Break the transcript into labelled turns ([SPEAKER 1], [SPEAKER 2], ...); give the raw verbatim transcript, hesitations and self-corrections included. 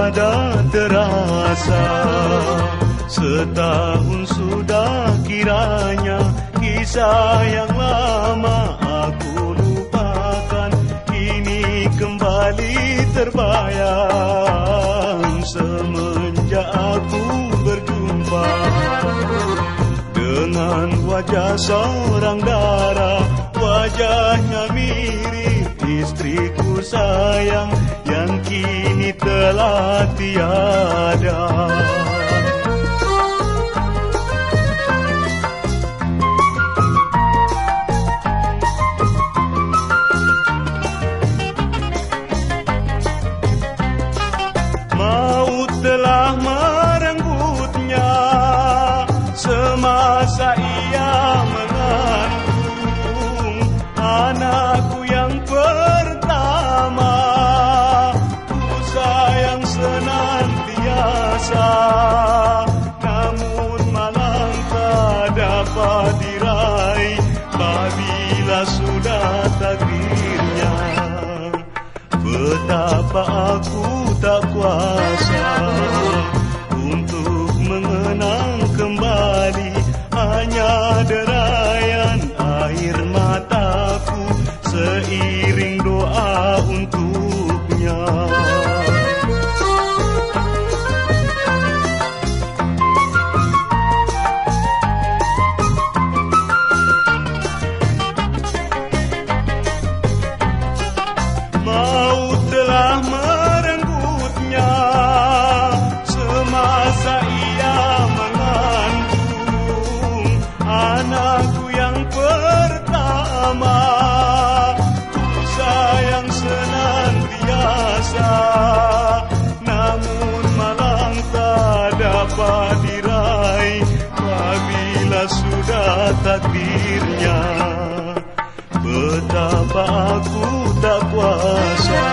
[SPEAKER 1] tiada terasa. Setahun sudah kiranya, kisah yang lama aku lupakan kini kembali terbayang. Semenjak aku berjumpa dengan wajah seorang dara, wajahnya mirip istriku sayang yang kini telah tiada. Maut telah merenggutnya semasa ia mengandung anakku yang pertama. Ku sayang senantiasa, namun malang tak dapat diraih apabila sudah takdirnya. Betapa aku tak kuasa untuk mengenang kembali hanya derayan air mataku seiring doa untuknya. Maut telah merenggutnya semasa ia mengandung anakku yang pertama. Ku sayang senantiasa, namun malang tak dapat diraih apabila sudah takdirnya. Betapa aku tak kuasa